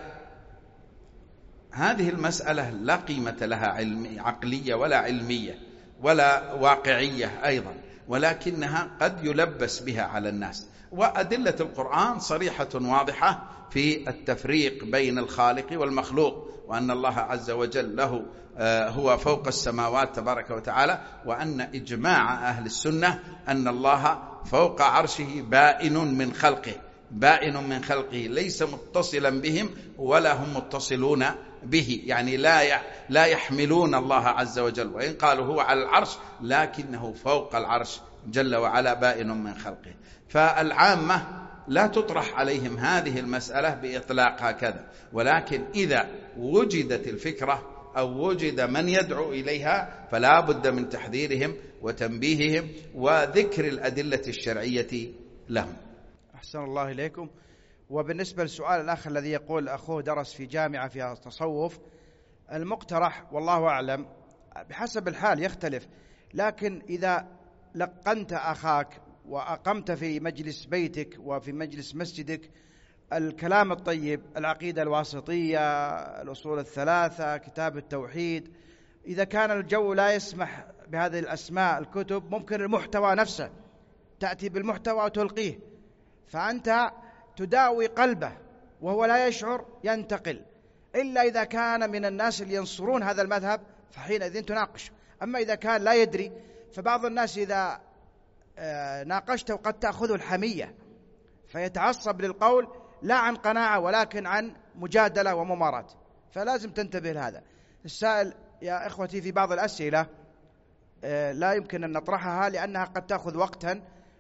هذه المسألة لا قيمة لها عقلية ولا علمية ولا واقعية أيضا، ولكنها قد يلبس بها على الناس. وأدلة القرآن صريحة واضحة في التفريق بين الخالق والمخلوق، وأن الله عز وجل له هو فوق السماوات تبارك وتعالى، وأن إجماع أهل السنة أن الله فوق عرشه بائن من خلقه، بائن من خلقه، ليس متصلا بهم ولا هم متصلون به، لا يحملون الله عز وجل، وإن قالوا هو على العرش لكنه فوق العرش جل وعلا بائن من خلقه. فالعامة لا تطرح عليهم هذه المسألة بإطلاق هكذا، ولكن إذا وجدت الفكرة أو وجد من يدعو إليها فلا بد من تحذيرهم وتنبيههم وذكر الأدلة الشرعية لهم. أحسن الله إليكم. وبالنسبة للسؤال الأخ الذي يقول أخوه درس في جامعة فيها التصوف، المقترح والله أعلم بحسب الحال يختلف، لكن إذا لقنت أخاك وأقمت في مجلس بيتك وفي مجلس مسجدك الكلام الطيب، العقيدة الواسطية، الأصول الثلاثة، كتاب التوحيد، إذا كان الجو لا يسمح بهذه الأسماء الكتب، ممكن المحتوى نفسه تأتي بالمحتوى وتلقيه، فأنت تداوي قلبه وهو لا يشعر، ينتقل. إلا إذا كان من الناس اللي ينصرون هذا المذهب فحينئذ تناقش. أما إذا كان لا يدري، فبعض الناس إذا ناقشته قد تأخذه الحمية فيتعصب للقول لا عن قناعة ولكن عن مجادلة وممارات، فلازم تنتبه لهذا. السائل: يا إخوتي، في بعض الأسئلة لا يمكن أن نطرحها لأنها قد تأخذ وقتا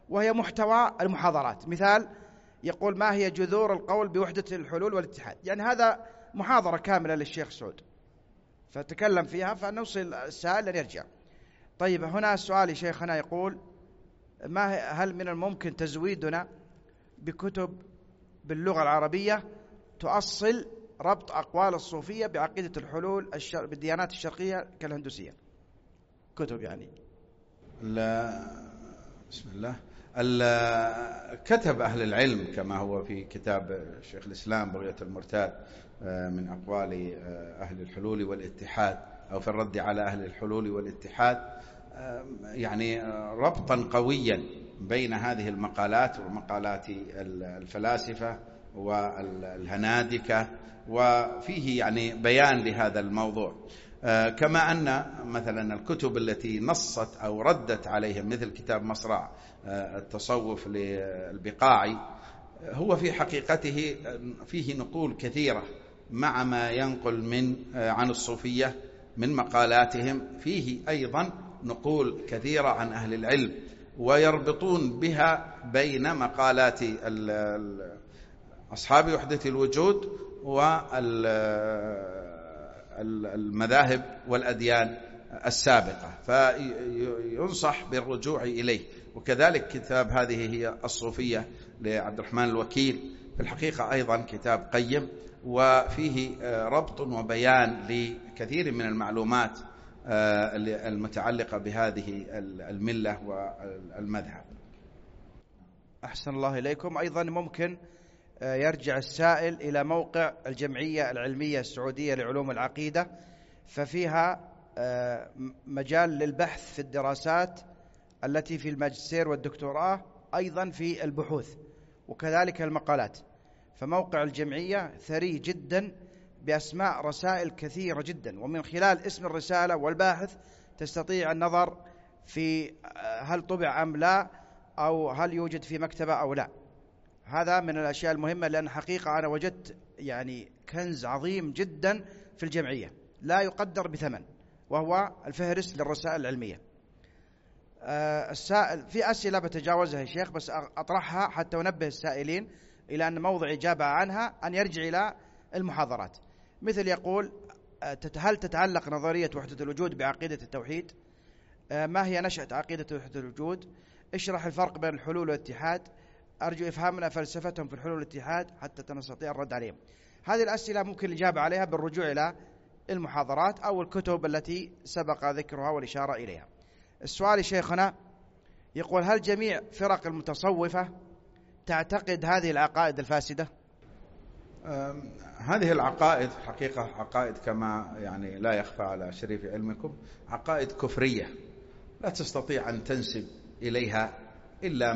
وهي محتوى المحاضرات. مثال يقول ما هي جذور القول بوحدة الحلول والاتحاد، يعني هذا محاضرة كاملة للشيخ سعود فتكلم فيها، فنوصل السائل أن يرجع. طيب هنا سؤالي شيخنا يقول هل من الممكن تزويدنا بكتب باللغة العربية تؤصل ربط أقوال الصوفية بعقيدة الحلول بالديانات الشرقية كالهندوسية؟ كتب يعني. لا، بسم الله. كتب أهل العلم كما هو في كتاب شيخ الإسلام بغية المرتاد من أقوال أهل الحلول والاتحاد، أو في الرد على أهل الحلول والاتحاد، يعني ربطا قويا بين هذه المقالات ومقالات الفلاسفة والهنادكة، وفيه يعني بيان لهذا الموضوع. كما أن مثلا الكتب التي نصت أو ردت عليهم مثل كتاب مصرع التصوف للبقاعي، هو في حقيقته فيه نقول كثيرة مع ما ينقل عن الصوفية من مقالاتهم، فيه أيضا نقول كثيرة عن أهل العلم، ويربطون بها بين مقالات أصحاب وحدة الوجود والمذاهب والأديان السابقة، فينصح بالرجوع إليه. وكذلك كتاب هذه هي الصوفية لعبد الرحمن الوكيل في الحقيقة أيضا كتاب قيم، وفيه ربط وبيان لكثير من المعلومات المتعلقة بهذه الملة والمذهب. أحسن الله إليكم. أيضا ممكن يرجع السائل إلى موقع الجمعية العلمية السعودية لعلوم العقيدة، ففيها مجال للبحث في الدراسات التي في الماجستير والدكتوراه، أيضا في البحوث وكذلك المقالات. فموقع الجمعية ثري جدا بأسماء رسائل كثيرة جدا، ومن خلال اسم الرسالة والباحث تستطيع النظر في هل طبع أم لا، أو هل يوجد في مكتبة أو لا. هذا من الأشياء المهمة، لأن حقيقة أنا وجدت يعني كنز عظيم جدا في الجمعية لا يقدر بثمن، وهو الفهرس للرسائل العلمية. السائل في أسئلة بتجاوزها يا شيخ، بس أطرحها حتى أنبه السائلين إلى أن موضع إجابة عنها أن يرجع إلى المحاضرات. مثل يقول هل تتعلق نظرية وحدة الوجود بعقيدة التوحيد؟ ما هي نشأة عقيدة وحدة الوجود؟ اشرح الفرق بين الحلول والاتحاد. أرجو إفهامنا فلسفتهم في الحلول والاتحاد حتى نستطيع الرد عليهم. هذه الأسئلة ممكن الإجابة عليها بالرجوع إلى المحاضرات أو الكتب التي سبق ذكرها والإشارة إليها. السؤال شيخنا يقول هل جميع فرق المتصوفة تعتقد هذه العقائد الفاسدة؟ هذه العقائد حقيقة عقائد كما يعني لا يخفى على شريف علمكم، عقائد كفرية لا تستطيع أن تنسب إليها إلا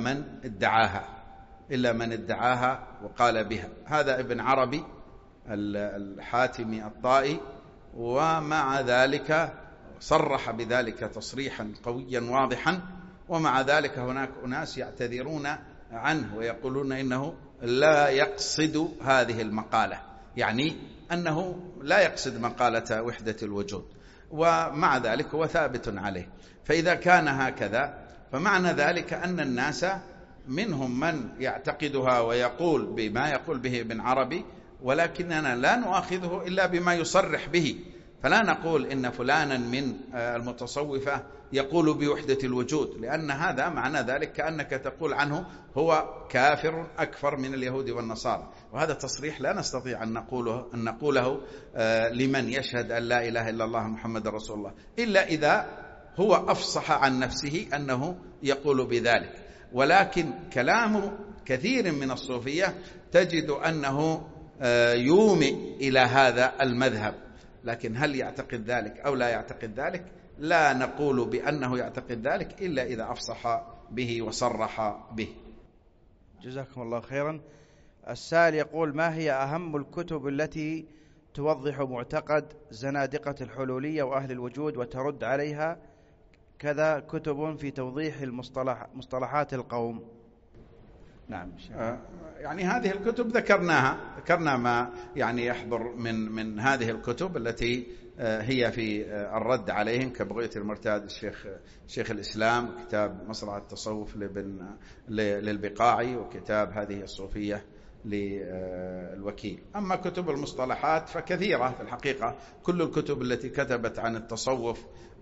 من ادعاها وقال بها. هذا ابن عربي الحاتمي الطائي، ومع ذلك صرح بذلك تصريحا قويا واضحا، ومع ذلك هناك أناس يعتذرون عنه ويقولون إنه لا يقصد هذه المقالة، يعني أنه لا يقصد مقالة وحدة الوجود، ومع ذلك هو ثابت عليه. فإذا كان هكذا فمعنى ذلك أن الناس منهم من يعتقدها ويقول بما يقول به ابن عربي، ولكننا لا نؤاخذه إلا بما يصرح به. فلا نقول إن فلانا من المتصوفة يقول بوحدة الوجود، لأن هذا معنى ذلك كأنك تقول عنه هو كافر أكفر من اليهود والنصارى، وهذا تصريح لا نستطيع أن نقوله لمن يشهد أن لا إله إلا الله محمد رسول الله، إلا إذا هو أفصح عن نفسه أنه يقول بذلك. ولكن كلام كثير من الصوفية تجد أنه يومئ إلى هذا المذهب، لكن هل يعتقد ذلك أو لا يعتقد ذلك؟ لا نقول بأنه يعتقد ذلك إلا إذا أفصح به وصرح به. جزاكم الله خيرا. السائل يقول ما هي أهم الكتب التي توضح معتقد زنادقة الحلولية وأهل الوجود وترد عليها، كذا كتب في توضيح مصطلحات القوم؟ نعم. يعني هذه الكتب ذكرنا ما يعني يحضر من هذه الكتب التي هي في الرد عليهم، كبغية المرتاد شيخ الإسلام، كتاب مصرع التصوف للبقاعي، وكتاب هذه الصوفية للوكيل. أما كتب المصطلحات فكثيرة في الحقيقة، كل الكتب التي كتبت عن التصوف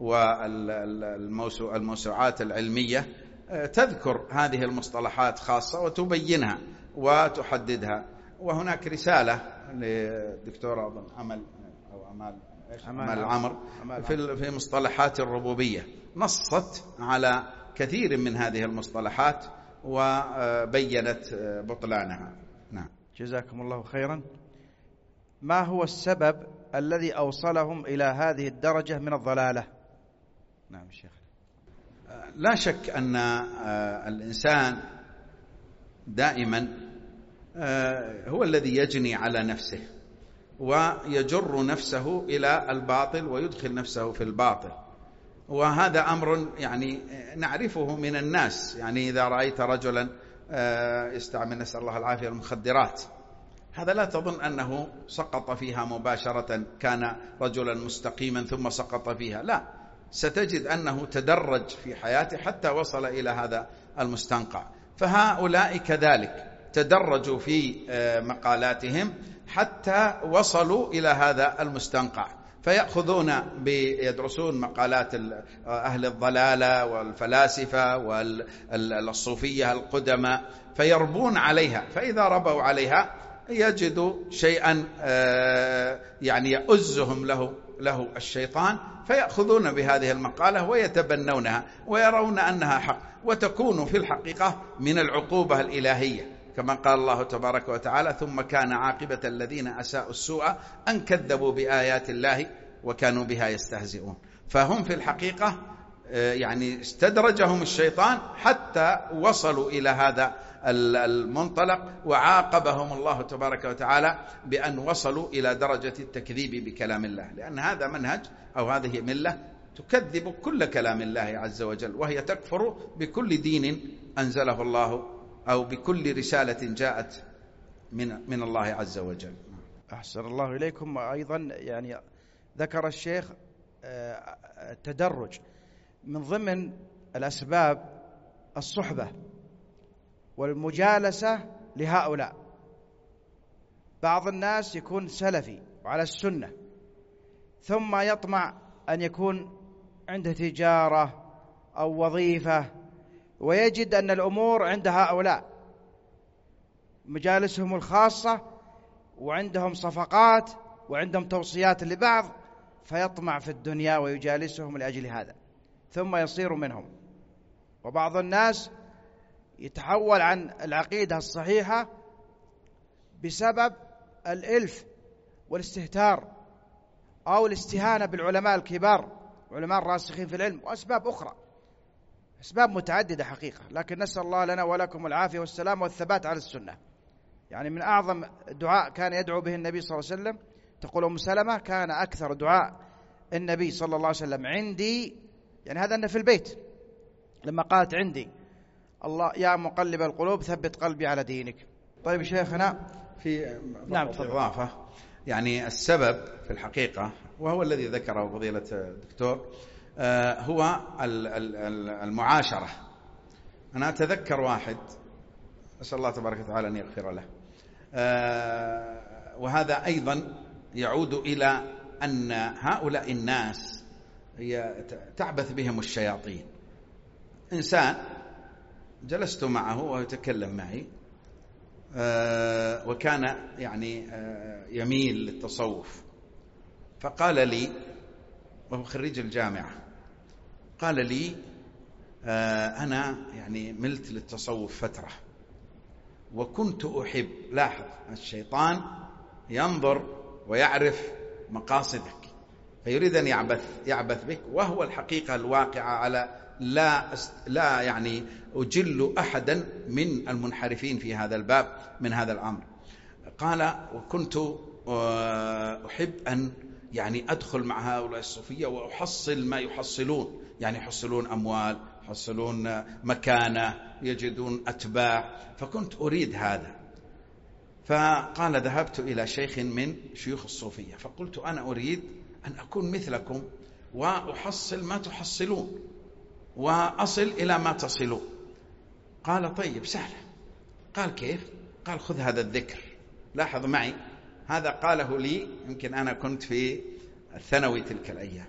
والموسوعات العلمية تذكر هذه المصطلحات خاصة وتبينها وتحددها. وهناك رسالة للدكتورة أظن أمل عمر في مصطلحات الربوبية، نصت على كثير من هذه المصطلحات وبينت بطلانها. نعم. جزاكم الله خيرا. ما هو السبب الذي أوصلهم إلى هذه الدرجة من الضلالة؟ نعم الشيخ. لا شك أن الإنسان دائما هو الذي يجني على نفسه ويجر نفسه إلى الباطل ويدخل نفسه في الباطل، وهذا أمر يعني نعرفه من الناس. يعني إذا رأيت رجلا يستعمل، نسأل الله العافية، المخدرات، هذا لا تظن أنه سقط فيها مباشرة، كان رجلا مستقيما ثم سقط فيها، لا، ستجد أنه تدرج في حياته حتى وصل إلى هذا المستنقع. فهؤلاء كذلك تدرجوا في مقالاتهم حتى وصلوا إلى هذا المستنقع، فيأخذون يدرسون مقالات أهل الضلالة والفلاسفة والصوفية القدماء فيربون عليها، فإذا ربوا عليها يجدوا شيئا يعني يؤزهم له الشيطان، فيأخذون بهذه المقالة ويتبنونها ويرون أنها حق، وتكون في الحقيقة من العقوبة الإلهية، كما قال الله تبارك وتعالى: ثم كان عاقبة الذين أساءوا السوء أن كذبوا بآيات الله وكانوا بها يستهزئون. فهم في الحقيقة يعني استدرجهم الشيطان حتى وصلوا إلى هذا المنطلق، وعاقبهم الله تبارك وتعالى بأن وصلوا إلى درجة التكذيب بكلام الله، لأن هذا منهج أو هذه ملة تكذب كل كلام الله عز وجل، وهي تكفر بكل دين أنزله الله أو بكل رسالة جاءت من الله عز وجل. أحسن الله إليكم. أيضا يعني ذكر الشيخ التدرج، من ضمن الأسباب الصحبة والمجالسة لهؤلاء. بعض الناس يكون سلفي وعلى السنة ثم يطمع أن يكون عنده تجارة أو وظيفة، ويجد أن الأمور عند هؤلاء مجالسهم الخاصة، وعندهم صفقات وعندهم توصيات لبعض، فيطمع في الدنيا ويجالسهم لأجل هذا ثم يصير منهم. وبعض الناس يتحول عن العقيدة الصحيحة بسبب الإلف والاستهتار أو الاستهانة بالعلماء الكبار، علماء الراسخين في العلم، وأسباب أخرى، أسباب متعددة حقيقة، لكن نسأل الله لنا ولكم العافية والسلام والثبات على السنة. يعني من أعظم دعاء كان يدعو به النبي صلى الله عليه وسلم، تقول أم سلمة: كان أكثر دعاء النبي صلى الله عليه وسلم عندي، يعني هذا أنه في البيت، لما قالت عندي: الله يا مقلب القلوب ثبت قلبي على دينك. طيب شيخنا، في إضافة، يعني السبب في الحقيقة وهو الذي ذكره فضيلة الدكتور هو المعاشرة. أنا أتذكر واحد، أسأل الله تبارك وتعالى أن يغفر له، وهذا أيضا يعود إلى أن هؤلاء الناس تعبث بهم الشياطين. إنسان جلست معه وهو يتكلم معي، وكان يعني يميل للتصوف، فقال لي، وهو خريج الجامعة، قال لي: أنا يعني ملت للتصوف فترة، وكنت أحب، لاحظ الشيطان ينظر ويعرف مقاصدك فيريد أن يعبث بك، وهو الحقيقة الواقعة على لا يعني أجل أحدا من المنحرفين في هذا الباب من هذا الأمر. قال: وكنت أحب أن يعني أدخل مع هؤلاء الصوفية وأحصل ما يحصلون، يعني يحصلون أموال، يحصلون مكانة، يجدون أتباع، فكنت أريد هذا. فقال ذهبت إلى شيخ من شيوخ الصوفية فقلت أنا أريد أن أكون مثلكم وأحصل ما تحصلون وأصل إلى ما تصلون. قال طيب سهلة. قال كيف؟ قال خذ هذا الذكر. لاحظ معي، هذا قاله لي يمكن أنا كنت في الثانوي تلك الأيام.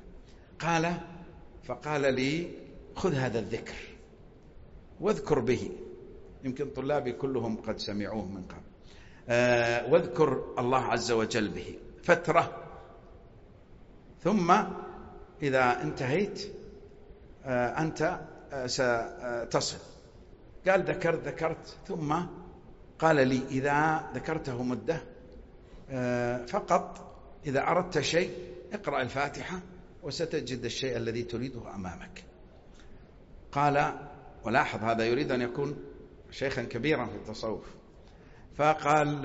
فقال لي خذ هذا الذكر واذكر به، يمكن طلابي كلهم قد سمعوه من قبل، واذكر الله عز وجل به فترة، ثم إذا انتهيت أنت ستصل. قال ذكرت، ثم قال لي إذا ذكرته مدة فقط إذا أردت شيء اقرأ الفاتحة وستجد الشيء الذي تريده أمامك. قال، ولاحظ هذا يريد أن يكون شيخا كبيرا في التصوف. فقال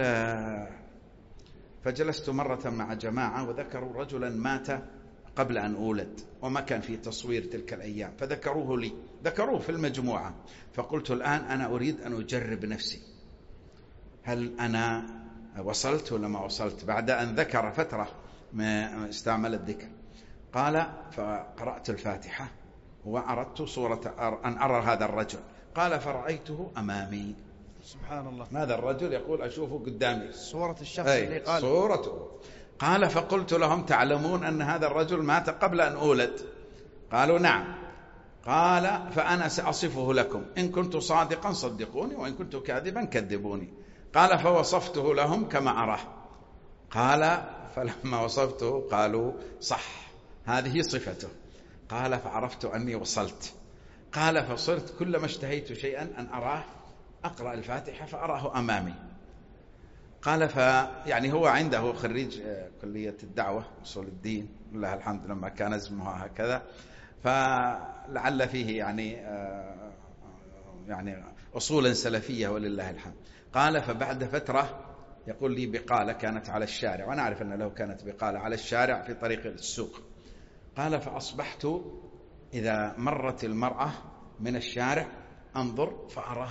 فجلست مرة مع جماعة وذكروا رجلا مات قبل أن أولد وما كان في تصوير تلك الأيام، فذكروه لي، ذكروه في المجموعة. فقلت الآن أنا أريد أن أجرب نفسي، هل أنا وصلت ولا ما وصلت بعد أن ذكر فترة ما استعمل الذكر. قال فقرأت الفاتحة وأردت صورة أن أرى هذا الرجل. قال فرأيته أمامي. سبحان الله. هذا الرجل يقول أشوفه قدامي، صورة الشخص اللي قال صورته. قال فقلت لهم تعلمون أن هذا الرجل مات قبل أن أولد؟ قالوا نعم. قال فأنا سأصفه لكم، إن كنت صادقا صدقوني وإن كنت كاذبا كذبوني. قال فوصفته لهم كما أراه. قال فلما وصفته قالوا صح هذه صفته. قال فعرفت أني وصلت. قال فصرت كلما اشتهيت شيئا أن أراه أقرأ الفاتحة فأراه أمامي. قال يعني هو عنده خريج كلية الدعوة أصول الدين لله الحمد لما كان اسمها هكذا، فلعل فيه يعني أصولا سلفية ولله الحمد. قال فبعد فترة يقول لي بقالة كانت على الشارع، وأنا أعرف أن له كانت بقالة على الشارع في طريق السوق. قال فأصبحت إذا مرت المرأة من الشارع أنظر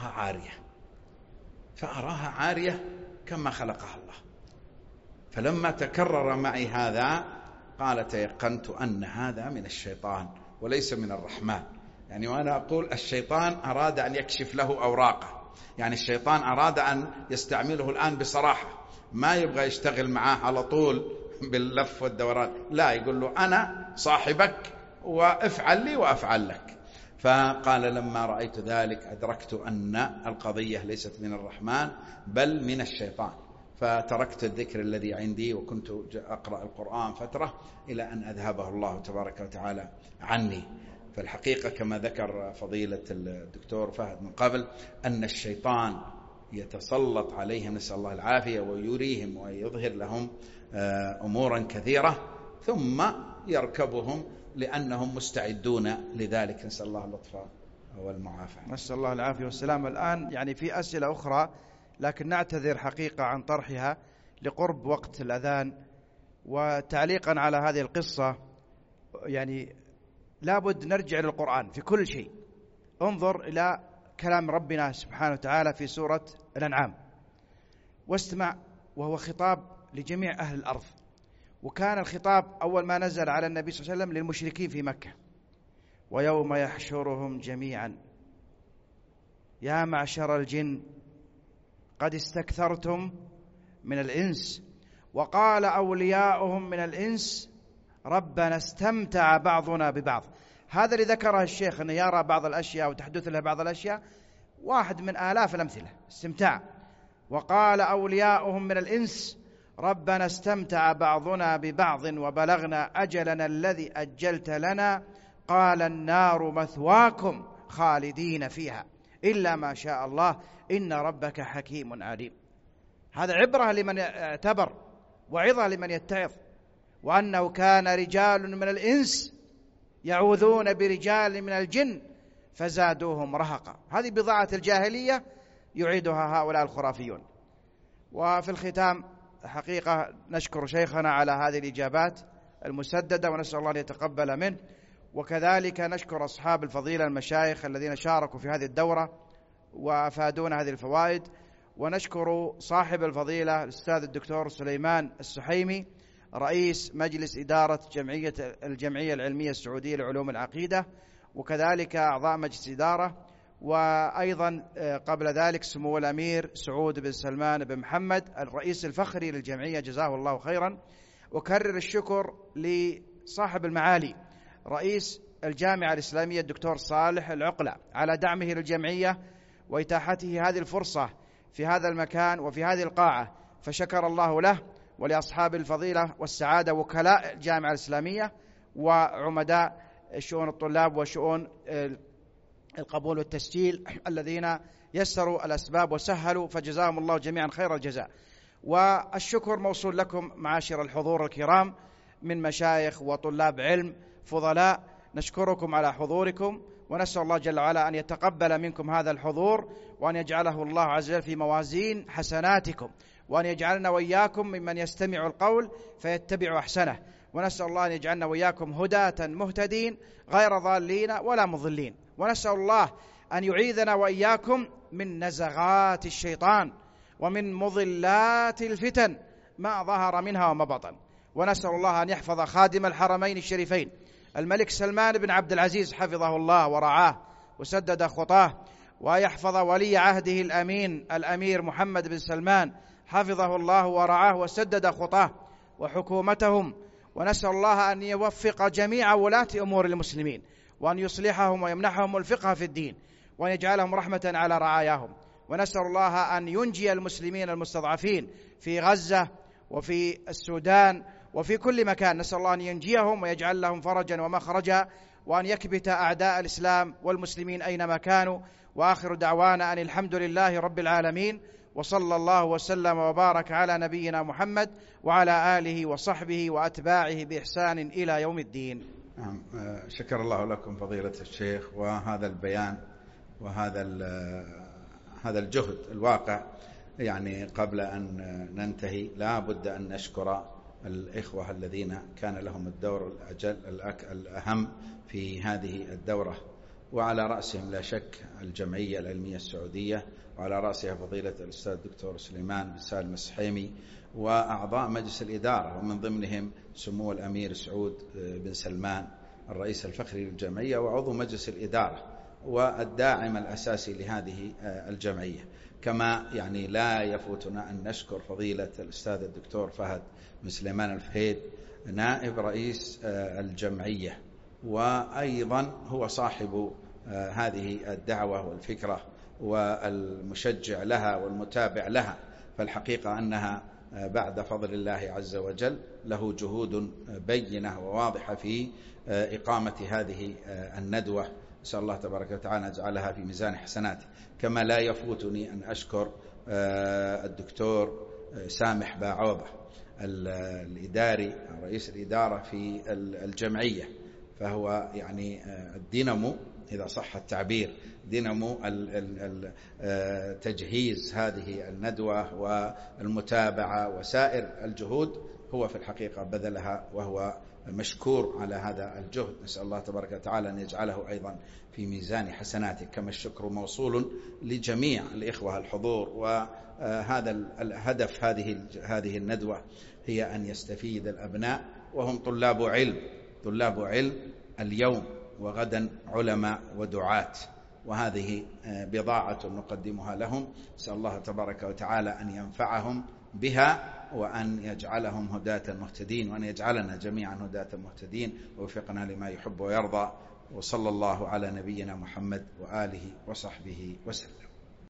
فأراها عارية كما خلقها الله. فلما تكرر معي هذا قال تيقنت أن هذا من الشيطان وليس من الرحمن. يعني وأنا أقول الشيطان أراد أن يكشف له أوراقه، يعني الشيطان أراد أن يستعمله الآن بصراحة، ما يبغى يشتغل معاه على طول باللف والدوران، لا، يقول له أنا صاحبك وافعل لي وأفعل لك. فقال لما رأيت ذلك أدركت أن القضية ليست من الرحمن بل من الشيطان، فتركت الذكر الذي عندي وكنت أقرأ القرآن فترة إلى أن أذهبه الله تبارك وتعالى عني. فالحقيقة كما ذكر فضيلة الدكتور فهد من قبل أن الشيطان يتسلط عليهم نسأل الله العافية ويريهم ويظهر لهم أمورا كثيرة ثم يركبهم لأنهم مستعدون لذلك. نسأل الله اللطف والمعافاة. نسأل الله العافية والسلام. الآن يعني في أسئلة أخرى لكن نعتذر حقيقة عن طرحها لقرب وقت الأذان. وتعليقا على هذه القصة، يعني لابد نرجع للقرآن في كل شيء. انظر إلى كلام ربنا سبحانه وتعالى في سورة الأنعام واستمع، وهو خطاب لجميع أهل الأرض، وكان الخطاب أول ما نزل على النبي صلى الله عليه وسلم للمشركين في مكة: ويوم يحشرهم جميعا يا معشر الجن قد استكثرتم من الإنس وقال أولياؤهم من الإنس ربنا استمتع بعضنا ببعض. هذا اللي ذكره الشيخ، أنه يرى بعض الأشياء وتحدث له بعض الأشياء، واحد من آلاف الأمثلة استمتاع. وقال أولياؤهم من الإنس ربنا استمتع بعضنا ببعض وبلغنا أجلنا الذي أجلت لنا قال النار مثواكم خالدين فيها إلا ما شاء الله إن ربك حكيم عليم. هذا عبرة لمن اعتبر وعظة لمن يتعظ. وأنه كان رجال من الإنس يعوذون برجال من الجن فزادوهم رهقا. هذه بضاعة الجاهلية يعيدها هؤلاء الخرافيون. وفي الختام حقيقة نشكر شيخنا على هذه الإجابات المسددة ونسأل الله أن يتقبل منه وكذلك نشكر أصحاب الفضيلة المشايخ الذين شاركوا في هذه الدورة وأفادونا هذه الفوائد، ونشكر صاحب الفضيلة الأستاذ الدكتور سليمان السحيمي رئيس مجلس إدارة الجمعية العلمية السعودية لعلوم العقيدة، وكذلك أعضاء مجلس إدارة، وأيضا قبل ذلك سمو الأمير سعود بن سلمان بن محمد الرئيس الفخري للجمعية جزاه الله خيرا. أكرر الشكر لصاحب المعالي رئيس الجامعة الإسلامية الدكتور صالح العقلة على دعمه للجمعية وإتاحته هذه الفرصة في هذا المكان وفي هذه القاعة، فشكر الله له، ولأصحاب الفضيلة والسعادة وكلاء الجامعة الإسلامية وعمداء شؤون الطلاب وشؤون القبول والتسجيل الذين يسروا الأسباب وسهلوا، فجزاهم الله جميعا خير الجزاء. والشكر موصول لكم معاشر الحضور الكرام من مشايخ وطلاب علم فضلاء، نشكركم على حضوركم، ونسأل الله جل وعلا أن يتقبل منكم هذا الحضور، وأن يجعله الله عز وجل في موازين حسناتكم، وأن يجعلنا وإياكم ممن يستمع القول فيتبع أحسنه، ونسأل الله أن يجعلنا وإياكم هداة مهتدين غير ضالين ولا مضلين، ونسأل الله أن يعيذنا وإياكم من نزغات الشيطان ومن مضلات الفتن ما ظهر منها وما بطن، ونسأل الله أن يحفظ خادم الحرمين الشريفين الملك سلمان بن عبد العزيز حفظه الله ورعاه وسدد خطاه، ويحفظ ولي عهده الأمين الأمير محمد بن سلمان حفظه الله ورعاه وسدد خطاه وحكومتهم، ونسأل الله أن يوفق جميع ولاة أمور المسلمين، وأن يصلحهم ويمنحهم الفقه في الدين، وأن يجعلهم رحمة على رعاياهم، ونسأل الله أن ينجي المسلمين المستضعفين في غزة وفي السودان وفي كل مكان، نسأل الله أن ينجيهم ويجعل لهم فرجا ومخرجا، وأن يكبت أعداء الإسلام والمسلمين أينما كانوا. وآخر دعوانا أن الحمد لله رب العالمين، وصلى الله وسلم وبارك على نبينا محمد وعلى آله وصحبه وأتباعه بإحسان إلى يوم الدين. شكر الله لكم فضيلة الشيخ، وهذا البيان وهذا الجهد الواقع. يعني قبل أن ننتهي لا بد أن نشكر الإخوة الذين كان لهم الدور الأهم في هذه الدورة، وعلى رأسهم لا شك الجمعية العلمية السعودية، وعلى رأسها فضيلة الأستاذ الدكتور سليمان بن سالم السحيمي، وأعضاء مجلس الإدارة، ومن ضمنهم سمو الأمير سعود بن سلمان الرئيس الفخري للجمعية وعضو مجلس الإدارة والداعم الأساسي لهذه الجمعية. كما يعني لا يفوتنا أن نشكر فضيلة الأستاذ الدكتور فهد بن سليمان الفهيد نائب رئيس الجمعية، وأيضا هو صاحب هذه الدعوة والفكرة والمشجع لها والمتابع لها، فالحقيقة أنها بعد فضل الله عز وجل له جهود بينة وواضحة في إقامة هذه الندوة. نسأل الله تبارك وتعالى يجعلها في ميزان حسناته. كما لا يفوتني أن أشكر الدكتور سامح باعوبة الإداري رئيس الإدارة في الجمعية، فهو يعني الدينامو إذا صح التعبير، دينامو تجهيز هذه الندوة والمتابعة وسائر الجهود، هو في الحقيقة بذلها وهو مشكور على هذا الجهد. نسأل الله تبارك وتعالى أن يجعله أيضا في ميزان حسناته، كما الشكر موصول لجميع الإخوة الحضور. وهذا الهدف هذه الندوة هي أن يستفيد الأبناء، وهم طلاب علم اليوم وغدا علماء ودعاة، وهذه بضاعة نقدمها لهم. نسأل الله تبارك وتعالى أن ينفعهم بها، وأن يجعلهم هداة مهتدين، وأن يجعلنا جميعا هداة مهتدين، ووفقنا لما يحب ويرضى. وصلى الله على نبينا محمد وآله وصحبه وسلم.